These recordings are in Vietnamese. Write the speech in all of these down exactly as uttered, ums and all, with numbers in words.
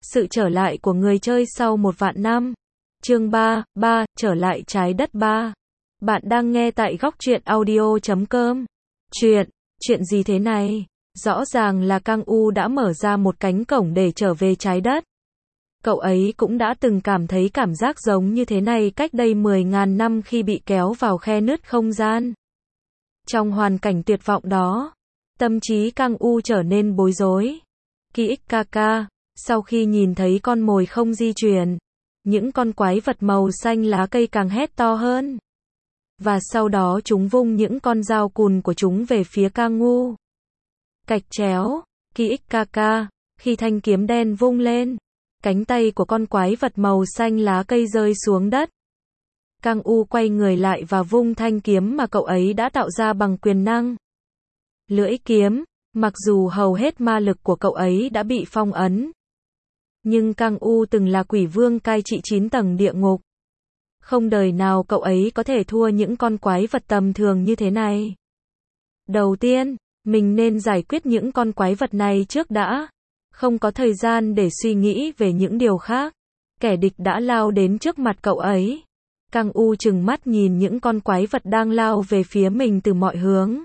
Sự trở lại của người chơi sau một vạn năm. Chương ba, ba, trở lại trái đất ba. Bạn đang nghe tại góc truyện audio chấm com. Chuyện, chuyện gì thế này? Rõ ràng là Kang U đã mở ra một cánh cổng để trở về trái đất. Cậu ấy cũng đã từng cảm thấy cảm giác giống như thế này cách đây mười ngàn năm khi bị kéo vào khe nứt không gian. Trong hoàn cảnh tuyệt vọng đó, tâm trí Kang U trở nên bối rối. Ký ích ca ca, sau khi nhìn thấy con mồi không di chuyển, những con quái vật màu xanh lá cây càng hét to hơn. Và sau đó chúng vung những con dao cùn của chúng về phía Kang U. Cạch chéo, ký ích ca ca, khi thanh kiếm đen vung lên, cánh tay của con quái vật màu xanh lá cây rơi xuống đất. Kang U quay người lại và vung thanh kiếm mà cậu ấy đã tạo ra bằng quyền năng. Lưỡi kiếm, mặc dù hầu hết ma lực của cậu ấy đã bị phong ấn, nhưng Kang U từng là quỷ vương cai trị chín tầng địa ngục. Không đời nào cậu ấy có thể thua những con quái vật tầm thường như thế này. Đầu tiên, mình nên giải quyết những con quái vật này trước đã. Không có thời gian để suy nghĩ về những điều khác. Kẻ địch đã lao đến trước mặt cậu ấy. Kang U trừng mắt nhìn những con quái vật đang lao về phía mình từ mọi hướng.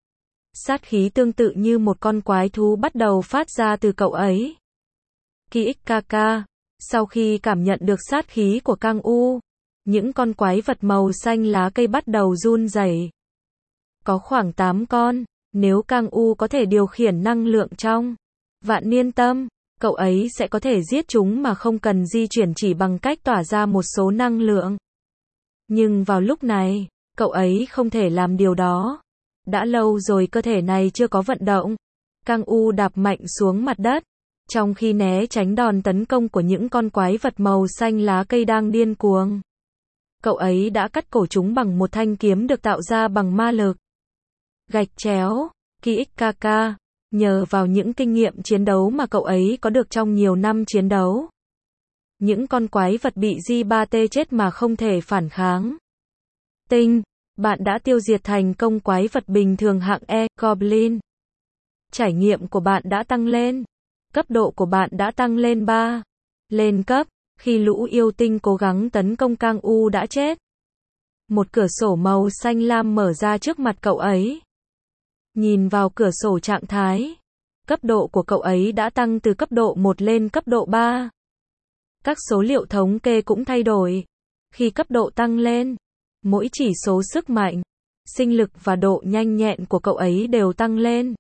Sát khí tương tự như một con quái thú bắt đầu phát ra từ cậu ấy. Ký ích ca ca, sau khi cảm nhận được sát khí của Kang U, những con quái vật màu xanh lá cây bắt đầu run rẩy. Có khoảng tám con, nếu Kang U có thể điều khiển năng lượng trong vạn niên tâm, cậu ấy sẽ có thể giết chúng mà không cần di chuyển chỉ bằng cách tỏa ra một số năng lượng. Nhưng vào lúc này, cậu ấy không thể làm điều đó. Đã lâu rồi cơ thể này chưa có vận động. Kang U đạp mạnh xuống mặt đất, trong khi né tránh đòn tấn công của những con quái vật màu xanh lá cây đang điên cuồng. Cậu ấy đã cắt cổ chúng bằng một thanh kiếm được tạo ra bằng ma lực. Gạch chéo, ký ích ca ca, nhờ vào những kinh nghiệm chiến đấu mà cậu ấy có được trong nhiều năm chiến đấu, những con quái vật bị G ba T chết mà không thể phản kháng. Tinh, bạn đã tiêu diệt thành công quái vật bình thường hạng E, Goblin. Trải nghiệm của bạn đã tăng lên. Cấp độ của bạn đã tăng lên ba. Lên cấp, khi lũ yêu tinh cố gắng tấn công Kang U đã chết. Một cửa sổ màu xanh lam mở ra trước mặt cậu ấy. Nhìn vào cửa sổ trạng thái, cấp độ của cậu ấy đã tăng từ cấp độ một lên cấp độ ba. Các số liệu thống kê cũng thay đổi. Khi cấp độ tăng lên, mỗi chỉ số sức mạnh, sinh lực và độ nhanh nhẹn của cậu ấy đều tăng lên.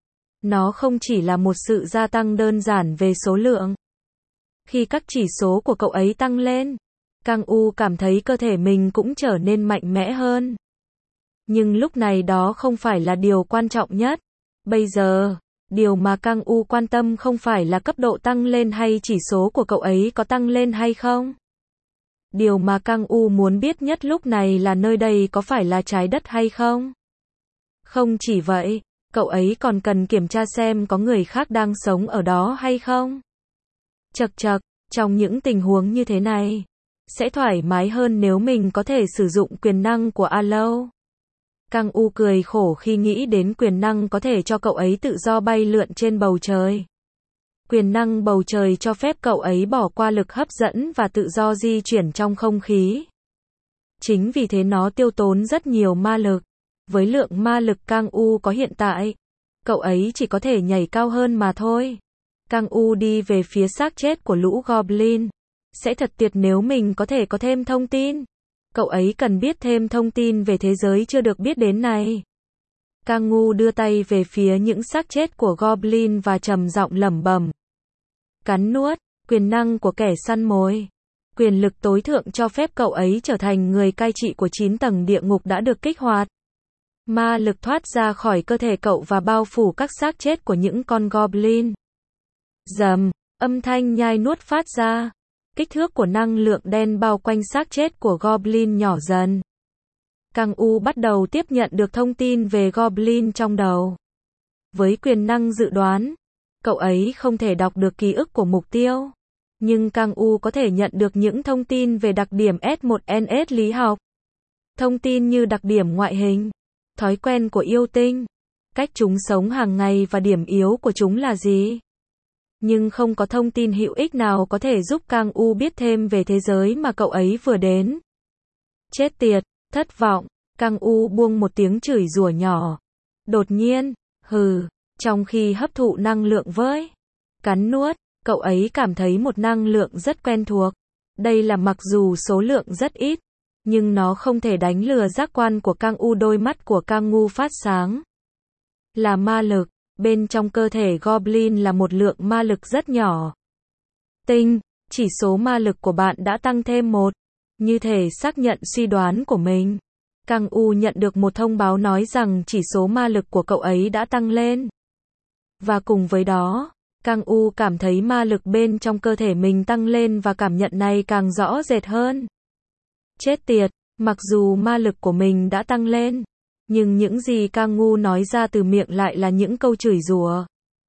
Nó không chỉ là một sự gia tăng đơn giản về số lượng. Khi các chỉ số của cậu ấy tăng lên, Kang U cảm thấy cơ thể mình cũng trở nên mạnh mẽ hơn. Nhưng lúc này đó không phải là điều quan trọng nhất. Bây giờ, điều mà Kang U quan tâm không phải là cấp độ tăng lên hay chỉ số của cậu ấy có tăng lên hay không. Điều mà Kang U muốn biết nhất lúc này là nơi đây có phải là trái đất hay không. Không chỉ vậy, cậu ấy còn cần kiểm tra xem có người khác đang sống ở đó hay không. Chậc chậc, trong những tình huống như thế này, sẽ thoải mái hơn nếu mình có thể sử dụng quyền năng của Alo. Kang U cười khổ khi nghĩ đến quyền năng có thể cho cậu ấy tự do bay lượn trên bầu trời. Quyền năng bầu trời cho phép cậu ấy bỏ qua lực hấp dẫn và tự do di chuyển trong không khí. Chính vì thế nó tiêu tốn rất nhiều ma lực. Với lượng ma lực Kang U có hiện tại, cậu ấy chỉ có thể nhảy cao hơn mà thôi. Kang U đi về phía xác chết của lũ Goblin. Sẽ thật tuyệt nếu mình có thể có thêm thông tin. Cậu ấy cần biết thêm thông tin về thế giới chưa được biết đến này. Kang U đưa tay về phía những xác chết của Goblin và trầm giọng lẩm bẩm. Cắn nuốt, quyền năng của kẻ săn mồi. Quyền lực tối thượng cho phép cậu ấy trở thành người cai trị của chín tầng địa ngục đã được kích hoạt. Ma lực thoát ra khỏi cơ thể cậu và bao phủ các xác chết của những con Goblin. Rầm, âm thanh nhai nuốt phát ra. Kích thước của năng lượng đen bao quanh xác chết của Goblin nhỏ dần. Kang U bắt đầu tiếp nhận được thông tin về Goblin trong đầu. Với quyền năng dự đoán, cậu ấy không thể đọc được ký ức của mục tiêu. Nhưng Kang U có thể nhận được những thông tin về đặc điểm S một N S lý học. Thông tin như đặc điểm ngoại hình, thói quen của yêu tinh, cách chúng sống hàng ngày và điểm yếu của chúng là gì. Nhưng không có thông tin hữu ích nào có thể giúp Kang U biết thêm về thế giới mà cậu ấy vừa đến. Chết tiệt, thất vọng, Kang U buông một tiếng chửi rủa nhỏ. Đột nhiên, hừ, trong khi hấp thụ năng lượng với cắn nuốt, cậu ấy cảm thấy một năng lượng rất quen thuộc. Đây là mặc dù số lượng rất ít, nhưng nó không thể đánh lừa giác quan của Kang U. Đôi mắt của Kang U phát sáng. Là ma lực, bên trong cơ thể Goblin là một lượng ma lực rất nhỏ. Tinh, chỉ số ma lực của bạn đã tăng thêm một. Như thể xác nhận suy đoán của mình. Kang U nhận được một thông báo nói rằng chỉ số ma lực của cậu ấy đã tăng lên. Và cùng với đó, Kang U cảm thấy ma lực bên trong cơ thể mình tăng lên và cảm nhận này càng rõ rệt hơn. Chết tiệt, mặc dù ma lực của mình đã tăng lên, nhưng những gì Kang U nói ra từ miệng lại là những câu chửi rủa.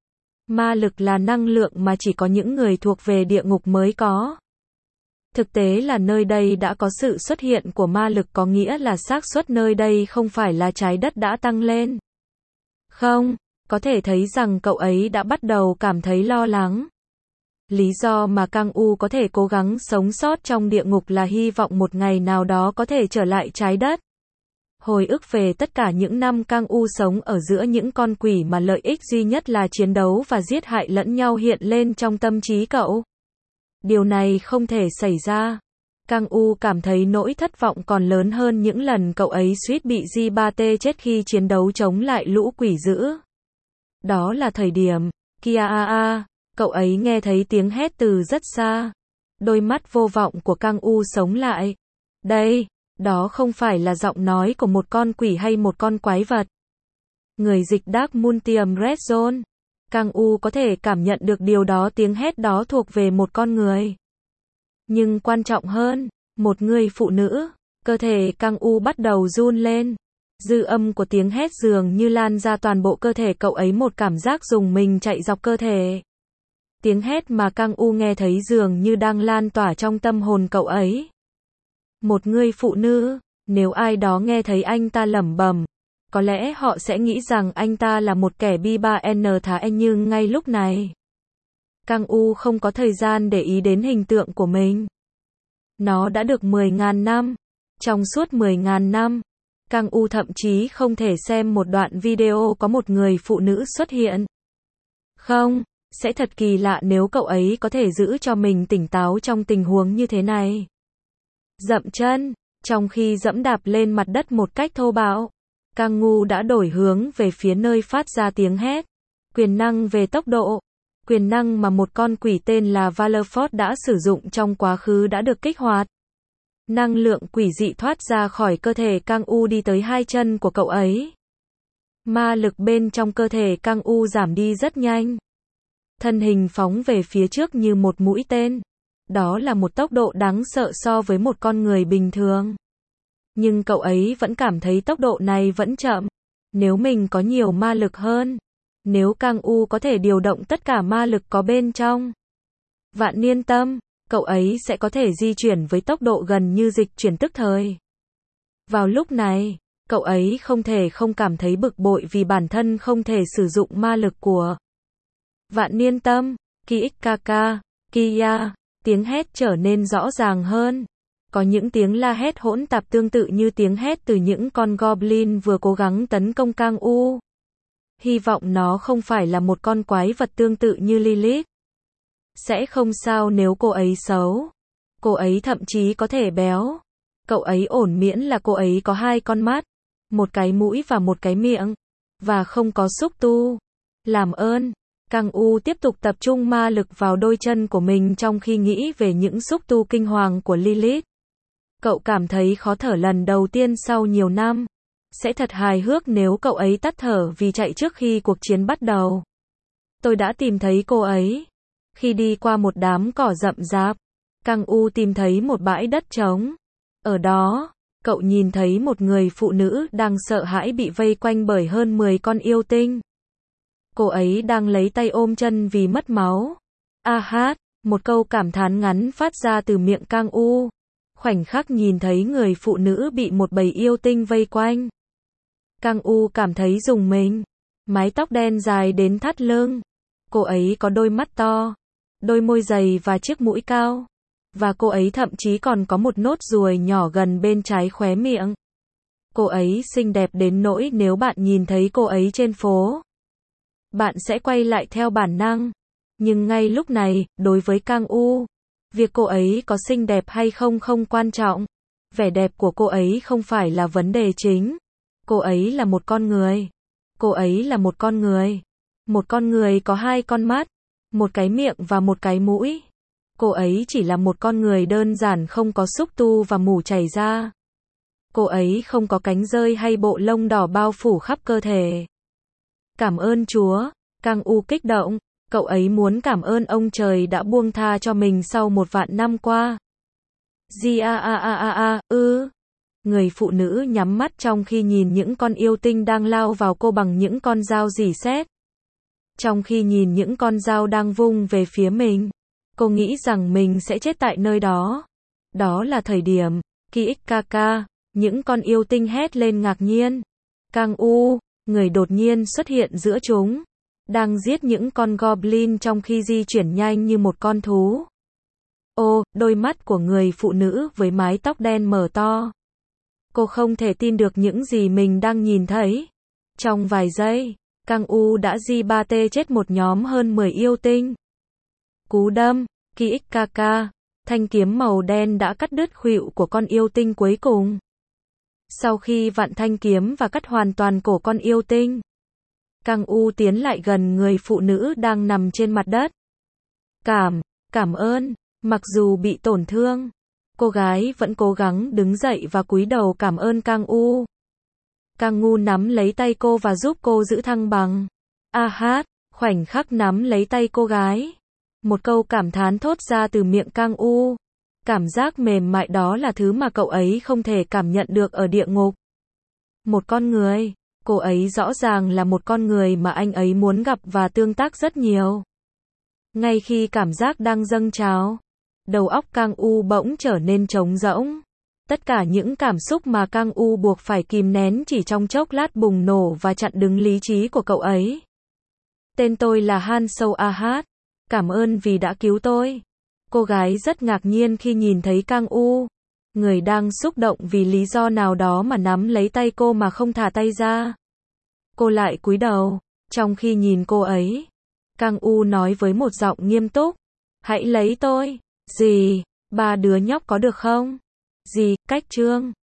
Ma lực là năng lượng mà chỉ có những người thuộc về địa ngục mới có. Thực tế là nơi đây đã có sự xuất hiện của ma lực, có nghĩa là xác suất nơi đây không phải là trái đất đã tăng lên. Không, có thể thấy rằng cậu ấy đã bắt đầu cảm thấy lo lắng. Lý do mà Kang U có thể cố gắng sống sót trong địa ngục là hy vọng một ngày nào đó có thể trở lại trái đất. Hồi ức về tất cả những năm Kang U sống ở giữa những con quỷ mà lợi ích duy nhất là chiến đấu và giết hại lẫn nhau hiện lên trong tâm trí cậu. Điều này không thể xảy ra. Kang U cảm thấy nỗi thất vọng còn lớn hơn những lần cậu ấy suýt bị G ba T chết khi chiến đấu chống lại lũ quỷ dữ. Đó là thời điểm, kia a a, cậu ấy nghe thấy tiếng hét từ rất xa. Đôi mắt vô vọng của Kang U sống lại. Đây, đó không phải là giọng nói của một con quỷ hay một con quái vật. Người dịch Dark Multium Red Zone. Kang U có thể cảm nhận được điều đó, tiếng hét đó thuộc về một con người. Nhưng quan trọng hơn, một người phụ nữ. Cơ thể Kang U bắt đầu run lên. Dư âm của tiếng hét dường như lan ra toàn bộ cơ thể cậu ấy, một cảm giác rùng mình chạy dọc cơ thể. Tiếng hét mà Kang U nghe thấy dường như đang lan tỏa trong tâm hồn cậu ấy. Một người phụ nữ, nếu ai đó nghe thấy anh ta lẩm bẩm, có lẽ họ sẽ nghĩ rằng anh ta là một kẻ bi ba N thái, nhưng ngay lúc này, Kang U không có thời gian để ý đến hình tượng của mình. Nó đã được mười nghìn năm. Trong suốt mười nghìn năm, Kang U thậm chí không thể xem một đoạn video có một người phụ nữ xuất hiện. Không, sẽ thật kỳ lạ nếu cậu ấy có thể giữ cho mình tỉnh táo trong tình huống như thế này. Dậm chân, trong khi dẫm đạp lên mặt đất một cách thô bạo, Kang U đã đổi hướng về phía nơi phát ra tiếng hét. Quyền năng về tốc độ. Quyền năng mà một con quỷ tên là Valorford đã sử dụng trong quá khứ đã được kích hoạt. Năng lượng quỷ dị thoát ra khỏi cơ thể Kang U đi tới hai chân của cậu ấy. Ma lực bên trong cơ thể Kang U giảm đi rất nhanh. Thân hình phóng về phía trước như một mũi tên. Đó là một tốc độ đáng sợ so với một con người bình thường. Nhưng cậu ấy vẫn cảm thấy tốc độ này vẫn chậm. Nếu mình có nhiều ma lực hơn, nếu Kang U có thể điều động tất cả ma lực có bên trong Vạn Niên Tâm, cậu ấy sẽ có thể di chuyển với tốc độ gần như dịch chuyển tức thời. Vào lúc này, cậu ấy không thể không cảm thấy bực bội vì bản thân không thể sử dụng ma lực của Vạn Niên Tâm. Ki Kaka, Kia, tiếng hét trở nên rõ ràng hơn. Có những tiếng la hét hỗn tạp tương tự như tiếng hét từ những con goblin vừa cố gắng tấn công Kang U. Hy vọng nó không phải là một con quái vật tương tự như Lilith. Sẽ không sao nếu cô ấy xấu. Cô ấy thậm chí có thể béo. Cậu ấy ổn miễn là cô ấy có hai con mắt, một cái mũi và một cái miệng, và không có xúc tu. Làm ơn. Kang U tiếp tục tập trung ma lực vào đôi chân của mình trong khi nghĩ về những xúc tu kinh hoàng của Lilith. Cậu cảm thấy khó thở lần đầu tiên sau nhiều năm. Sẽ thật hài hước nếu cậu ấy tắt thở vì chạy trước khi cuộc chiến bắt đầu. Tôi đã tìm thấy cô ấy. Khi đi qua một đám cỏ rậm rạp, Kang U tìm thấy một bãi đất trống. Ở đó, cậu nhìn thấy một người phụ nữ đang sợ hãi bị vây quanh bởi hơn mười con yêu tinh. Cô ấy đang lấy tay ôm chân vì mất máu. A hát, một câu cảm thán ngắn phát ra từ miệng Kang U. Khoảnh khắc nhìn thấy người phụ nữ bị một bầy yêu tinh vây quanh, Kang U cảm thấy rùng mình. Mái tóc đen dài đến thắt lưng, Cô ấy có đôi mắt to, đôi môi dày và chiếc mũi cao. Và cô ấy thậm chí còn có một nốt ruồi nhỏ gần bên trái khóe miệng. Cô ấy xinh đẹp đến nỗi nếu bạn nhìn thấy cô ấy trên phố, bạn sẽ quay lại theo bản năng. Nhưng ngay lúc này, đối với Kang U, việc cô ấy có xinh đẹp hay không không quan trọng. Vẻ đẹp của cô ấy không phải là vấn đề chính. Cô ấy là một con người. Cô ấy là một con người. Một con người có hai con mắt, một cái miệng và một cái mũi. Cô ấy chỉ là một con người đơn giản, không có xúc tu và mủ chảy ra. Cô ấy không có cánh rơi hay bộ lông đỏ bao phủ khắp cơ thể. Cảm ơn Chúa, Kang U kích động. Cậu ấy muốn cảm ơn ông trời đã buông tha cho mình sau một vạn năm qua. Di a a a a a, ư. Người phụ nữ nhắm mắt trong khi nhìn những con yêu tinh đang lao vào cô bằng những con dao rỉ sét. Trong khi nhìn những con dao đang vung về phía mình, cô nghĩ rằng mình sẽ chết tại nơi đó. Đó là thời điểm, khi ích ca ca, những con yêu tinh hét lên ngạc nhiên. Kang U, người đột nhiên xuất hiện giữa chúng, đang giết những con goblin trong khi di chuyển nhanh như một con thú. Ô, đôi mắt của người phụ nữ với mái tóc đen mở to. Cô không thể tin được những gì mình đang nhìn thấy. Trong vài giây, Kang U đã di ba tê chết một nhóm hơn mười yêu tinh. Cú đâm, khi ích ca ca, thanh kiếm màu đen đã cắt đứt khuỷu của con yêu tinh cuối cùng. Sau khi vặn thanh kiếm và cắt hoàn toàn cổ con yêu tinh, Kang U tiến lại gần người phụ nữ đang nằm trên mặt đất. Cảm, cảm ơn, mặc dù bị tổn thương, cô gái vẫn cố gắng đứng dậy và cúi đầu cảm ơn Kang U. Kang U nắm lấy tay cô và giúp cô giữ thăng bằng. A hát, khoảnh khắc nắm lấy tay cô gái. Một câu cảm thán thốt ra từ miệng Kang U. Cảm giác mềm mại đó là thứ mà cậu ấy không thể cảm nhận được ở địa ngục. Một con người, cô ấy rõ ràng là một con người mà anh ấy muốn gặp và tương tác rất nhiều. Ngay khi cảm giác đang dâng trào, đầu óc Kang U bỗng trở nên trống rỗng. Tất cả những cảm xúc mà Kang U buộc phải kìm nén chỉ trong chốc lát bùng nổ và chặn đứng lý trí của cậu ấy. Tên tôi là Han Sâu A Hát. Cảm ơn vì đã cứu tôi. Cô gái rất ngạc nhiên khi nhìn thấy Kang U, người đang xúc động vì lý do nào đó mà nắm lấy tay cô mà không thả tay ra. Cô lại cúi đầu, trong khi nhìn cô ấy. Kang U nói với một giọng nghiêm túc, hãy lấy tôi. Gì, ba đứa nhóc có được không? Gì, cách chương.